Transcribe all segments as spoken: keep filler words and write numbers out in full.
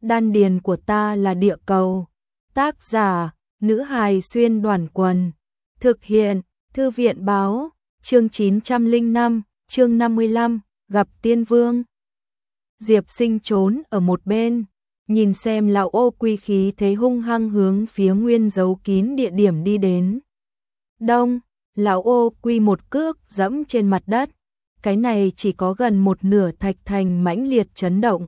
đan điền của ta là địa cầu. Tác giả, nữ hài xuyên đoàn quần. Thực hiện, thư viện báo, chương chín trăm lẻ năm, chương năm mươi lăm, gặp tiên vương. Diệp Sinh trốn ở một bên, nhìn xem lão ô quy khí thế hung hăng hướng phía Nguyên giấu kín địa điểm đi đến. Đông, lão ô quy một cước dẫm trên mặt đất, cái này chỉ có gần một nửa thạch thành mãnh liệt chấn động.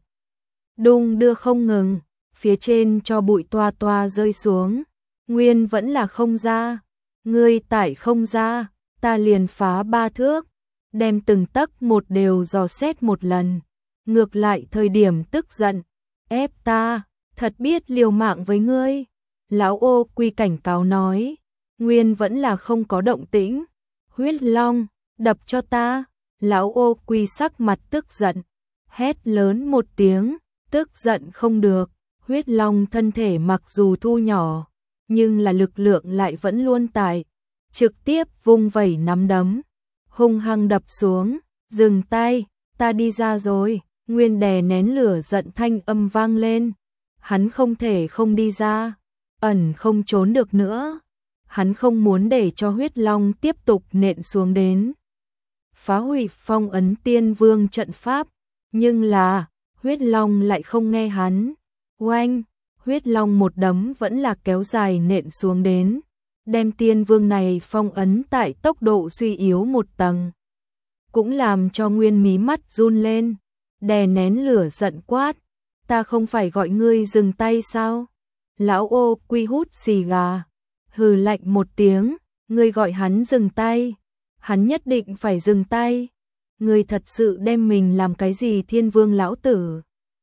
Đung đưa không ngừng, phía trên cho bụi toa toa rơi xuống. Nguyên vẫn là không ra, ngươi tải không ra, ta liền phá ba thước, đem từng tấc một đều dò xét một lần. Ngược lại thời điểm tức giận, ép ta, thật biết liều mạng với ngươi. Lão ô quy cảnh cáo nói, Nguyên vẫn là không có động tĩnh. Huyết Long, đập cho ta. Lão ô quy sắc mặt tức giận, hét lớn một tiếng, tức giận không được. Huyết Long thân thể mặc dù thu nhỏ, nhưng là lực lượng lại vẫn luôn tại, trực tiếp vung vẩy nắm đấm, hung hăng đập xuống. Dừng tay, ta đi ra rồi. Nguyên đè nén lửa giận thanh âm vang lên. Hắn không thể không đi ra, ẩn không trốn được nữa. Hắn không muốn để cho Huyết Long tiếp tục nện xuống đến, phá hủy phong ấn tiên vương trận pháp. Nhưng là, Huyết Long lại không nghe hắn. Oanh, Huyết Long một đấm vẫn là kéo dài nện xuống đến, đem tiên vương này phong ấn tại tốc độ suy yếu một tầng. Cũng làm cho Nguyên mí mắt run lên, đè nén lửa giận quát, ta không phải gọi ngươi dừng tay sao? Lão ô quy hút xì gà, hừ lạnh một tiếng, ngươi gọi hắn dừng tay, hắn nhất định phải dừng tay. Ngươi thật sự đem mình làm cái gì thiên vương lão tử?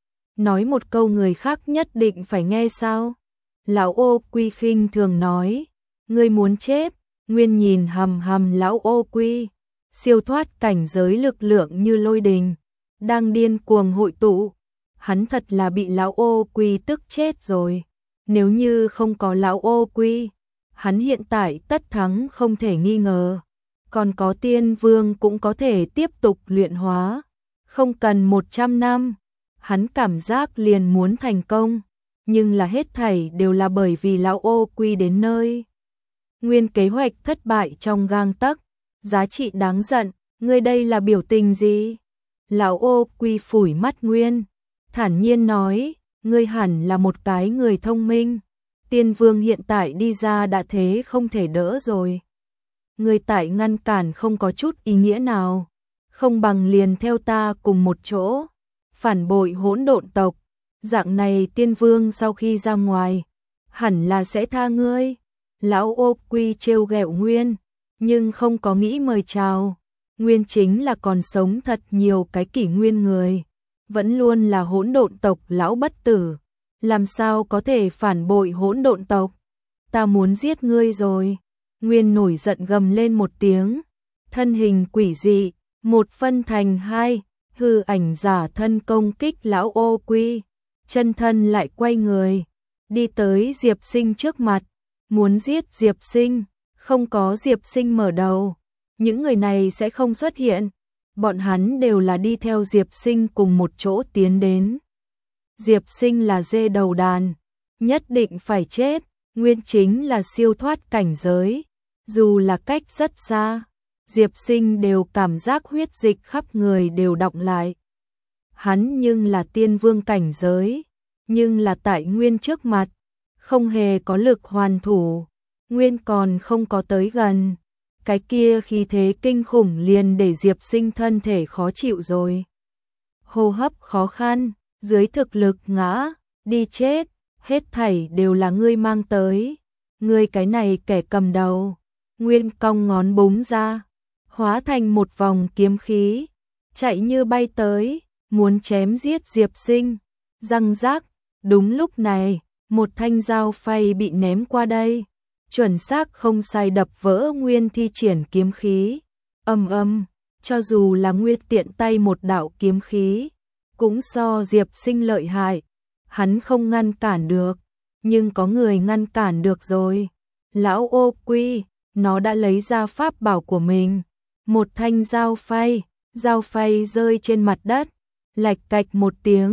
Nói một câu người khác nhất định phải nghe sao? Lão ô quy khinh thường nói, ngươi muốn chết. Nguyên nhìn hầm hầm lão ô quy, siêu thoát cảnh giới lực lượng như lôi đình, đang điên cuồng hội tụ. Hắn thật là bị lão ô quy tức chết rồi. Nếu như không có lão ô quy, hắn hiện tại tất thắng không thể nghi ngờ. Còn có tiên vương cũng có thể tiếp tục luyện hóa, không cần một trăm năm. Hắn cảm giác liền muốn thành công, nhưng là hết thảy đều là bởi vì lão ô quy đến nơi. Nguyên kế hoạch thất bại trong gang tấc, giá trị đáng giận. Ngươi đây là biểu tình gì? Lão ô quy phủi mắt Nguyên, thản nhiên nói, ngươi hẳn là một cái người thông minh. Tiên vương hiện tại đi ra đã thế không thể đỡ rồi. Ngươi tại ngăn cản không có chút ý nghĩa nào, không bằng liền theo ta cùng một chỗ, phản bội hỗn độn tộc. Dạng này tiên vương sau khi ra ngoài, hẳn là sẽ tha ngươi. Lão ô quy trêu ghẹo Nguyên, nhưng không có nghĩ mời chào. Nguyên chính là còn sống thật nhiều cái kỷ nguyên người, vẫn luôn là hỗn độn tộc lão bất tử, làm sao có thể phản bội hỗn độn tộc? Ta muốn giết ngươi rồi. Nguyên nổi giận gầm lên một tiếng, thân hình quỷ dị, một phân thành hai, hư ảnh giả thân công kích lão ô quy, chân thân lại quay người, đi tới Diệp Sinh trước mặt, muốn giết Diệp Sinh. Không có Diệp Sinh mở đầu, những người này sẽ không xuất hiện. Bọn hắn đều là đi theo Diệp Sinh cùng một chỗ tiến đến. Diệp Sinh là dê đầu đàn, nhất định phải chết. Nguyên chính là siêu thoát cảnh giới, dù là cách rất xa, Diệp Sinh đều cảm giác huyết dịch khắp người đều đọng lại. Hắn nhưng là tiên vương cảnh giới, nhưng là tại Nguyên trước mặt, không hề có lực hoàn thủ. Nguyên còn không có tới gần, cái kia khí thế kinh khủng liền để Diệp Sinh thân thể khó chịu rồi. Hô hấp khó khăn, dưới thực lực ngã, đi chết, hết thảy đều là ngươi mang tới. Ngươi cái này kẻ cầm đầu. Nguyên cong ngón búng ra, hóa thành một vòng kiếm khí, chạy như bay tới, muốn chém giết Diệp Sinh. Răng rác, đúng lúc này, một thanh dao phay bị ném qua đây, chuẩn xác không sai đập vỡ Nguyên thi triển kiếm khí. Ầm ầm, cho dù là Nguyên tiện tay một đạo kiếm khí, cũng so Diệp Sinh lợi hại. Hắn không ngăn cản được, nhưng có người ngăn cản được rồi. Lão ô quy, nó đã lấy ra pháp bảo của mình, một thanh dao phay. Dao phay rơi trên mặt đất, lạch cạch một tiếng,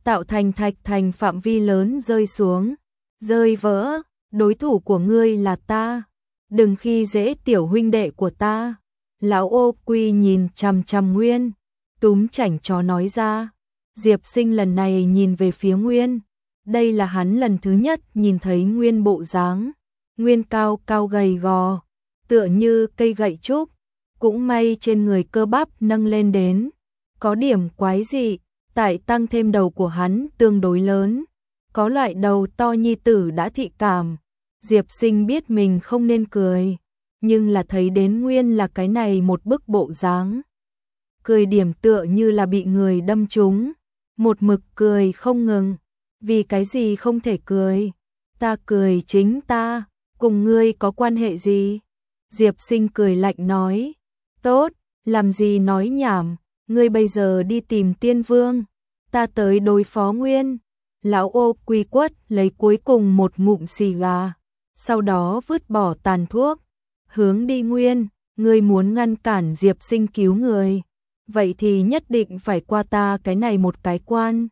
tạo thành thạch thành phạm vi lớn rơi xuống, rơi vỡ, đối thủ của ngươi là ta, đừng khi dễ tiểu huynh đệ của ta. Lão Ô Quy nhìn chằm chằm Nguyên, túm chảnh chó nói ra. Diệp Sinh lần này nhìn về phía Nguyên, đây là hắn lần thứ nhất nhìn thấy Nguyên bộ dáng. Nguyên cao cao gầy gò, tựa như cây gậy trúc, cũng may trên người cơ bắp nâng lên đến, có điểm quái dị, tại tăng thêm đầu của hắn tương đối lớn, có loại đầu to nhi tử đã thị cảm. Diệp Sinh biết mình không nên cười, nhưng là thấy đến Nguyên là cái này một bức bộ dáng. Cười điểm tựa như là bị người đâm trúng, một mực cười không ngừng. Vì cái gì không thể cười? Ta cười chính ta, cùng ngươi có quan hệ gì? Diệp Sinh cười lạnh nói, tốt, làm gì nói nhảm, ngươi bây giờ đi tìm Tiên Vương, ta tới đối phó Nguyên. Lão Ô Quy quất lấy cuối cùng một ngụm xì gà, sau đó vứt bỏ tàn thuốc, hướng đi Nguyên, ngươi muốn ngăn cản Diệp Sinh cứu người, vậy thì nhất định phải qua ta cái này một cái quan.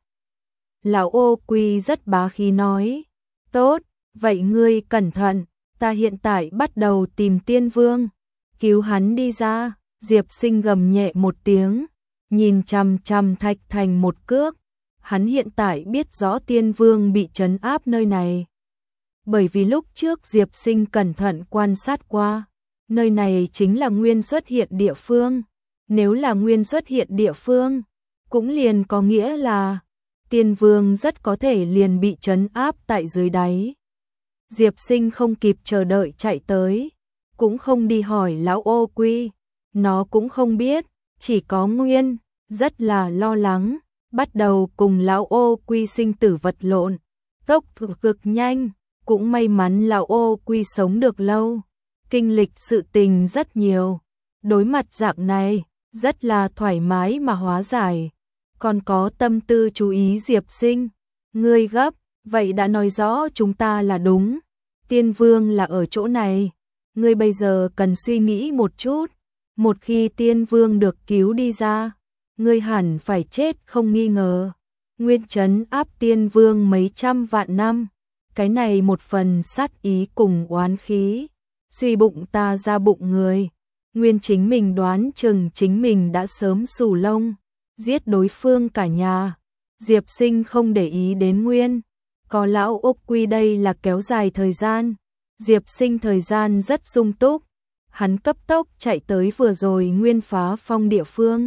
Lão Ô Quy rất bá khí nói, tốt, vậy ngươi cẩn thận, ta hiện tại bắt đầu tìm Tiên Vương, cứu hắn đi ra. Diệp Sinh gầm nhẹ một tiếng, nhìn chằm chằm thạch thành một cước, hắn hiện tại biết rõ Tiên Vương bị trấn áp nơi này. Bởi vì lúc trước Diệp Sinh cẩn thận quan sát qua, nơi này chính là Nguyên xuất hiện địa phương, nếu là Nguyên xuất hiện địa phương, cũng liền có nghĩa là Tiên Vương rất có thể liền bị trấn áp tại dưới đáy. Diệp Sinh không kịp chờ đợi chạy tới, cũng không đi hỏi Lão Ô Quy, nó cũng không biết, chỉ có Nguyên, rất là lo lắng, bắt đầu cùng Lão Ô Quy sinh tử vật lộn, tốc độ cực nhanh, cũng may mắn Lão Ô Quy sống được lâu, kinh lịch sự tình rất nhiều, đối mặt dạng này, rất là thoải mái mà hóa giải. Còn có tâm tư chú ý Diệp Sinh, ngươi gấp, vậy đã nói rõ chúng ta là đúng, Tiên Vương là ở chỗ này, ngươi bây giờ cần suy nghĩ một chút, một khi Tiên Vương được cứu đi ra, ngươi hẳn phải chết không nghi ngờ. Nguyên trấn áp Tiên Vương mấy trăm vạn năm, cái này một phần sát ý cùng oán khí, suy bụng ta ra bụng người, Nguyên chính mình đoán chừng chính mình đã sớm xù lông, giết đối phương cả nhà. Diệp Sinh không để ý đến Nguyên, có Lão Úc Quy đây là kéo dài thời gian, Diệp Sinh thời gian rất sung túc, hắn cấp tốc chạy tới vừa rồi Nguyên phá phong địa phương,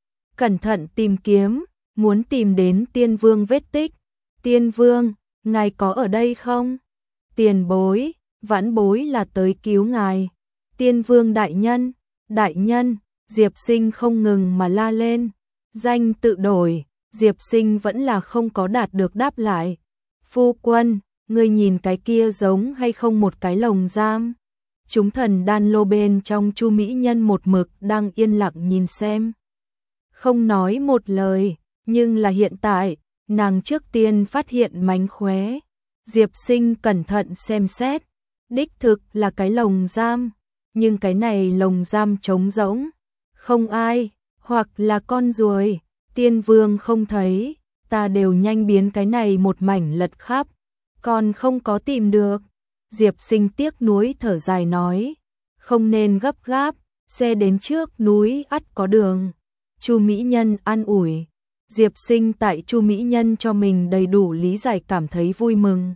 cẩn thận tìm kiếm, muốn tìm đến Tiên Vương vết tích. Tiên Vương, ngài có ở đây không? Tiền bối, vãn bối là tới cứu ngài. Tiên Vương đại nhân, đại nhân, Diệp Sinh không ngừng mà la lên. Danh tự đổi, Diệp Sinh vẫn là không có đạt được đáp lại. Phu quân, ngươi nhìn cái kia giống hay không một cái lồng giam? Chúng thần đan lô bên trong Chu mỹ nhân một mực đang yên lặng nhìn xem. Không nói một lời, nhưng là hiện tại, nàng trước tiên phát hiện mánh khóe. Diệp Sinh cẩn thận xem xét, đích thực là cái lồng giam, nhưng cái này lồng giam trống rỗng, không ai, hoặc là con ruồi, Tiên Vương không thấy, ta đều nhanh biến cái này một mảnh lật khắp, còn không có tìm được. Diệp Sinh tiếc nuối thở dài nói, không nên gấp gáp, xe đến trước núi ắt có đường. Chu mỹ nhân an ủi, Diệp Sinh tại Chu mỹ nhân cho mình đầy đủ lý giải cảm thấy vui mừng.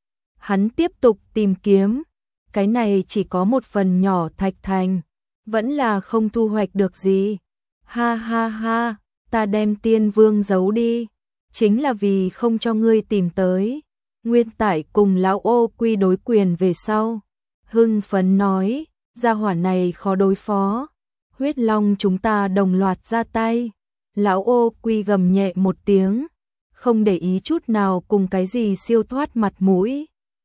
Hắn tiếp tục tìm kiếm, cái này chỉ có một phần nhỏ thạch thành, vẫn là không thu hoạch được gì. Ha ha ha, ta đem Tiên Vương giấu đi, chính là vì không cho ngươi tìm tới. Nguyên Tải cùng Lão Ô Quy đối quyền về sau, hưng phấn nói, gia hỏa này khó đối phó, huyết long chúng ta đồng loạt ra tay. Lão Ô Quy gầm nhẹ một tiếng, không để ý chút nào cùng cái gì siêu thoát mặt mũi.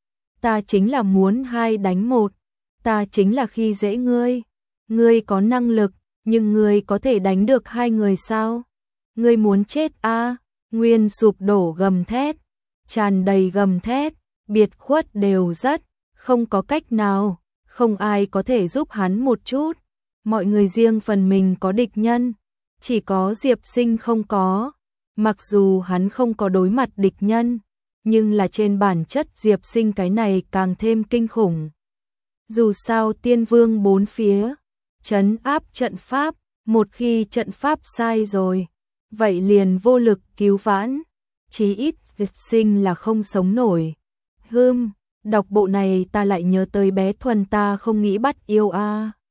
Ta chính là muốn hai đánh một, ta chính là khi dễ ngươi, ngươi có năng lực, nhưng ngươi có thể đánh được hai người sao? Ngươi muốn chết a? À? Nguyên sụp đổ gầm thét, tràn đầy gầm thét, biệt khuất đều rất, không có cách nào, không ai có thể giúp hắn một chút. Mọi người riêng phần mình có địch nhân, chỉ có Diệp Sinh không có. Mặc dù hắn không có đối mặt địch nhân, nhưng là trên bản chất Diệp Sinh cái này càng thêm kinh khủng. Dù sao tiên vương bốn phía, trấn áp trận pháp, một khi trận pháp sai rồi, vậy liền vô lực cứu vãn, chí ít Diệp Sinh là không sống nổi. Hưm, đọc bộ này ta lại nhớ tới bé Thuần ta không nghĩ bắt yêu a.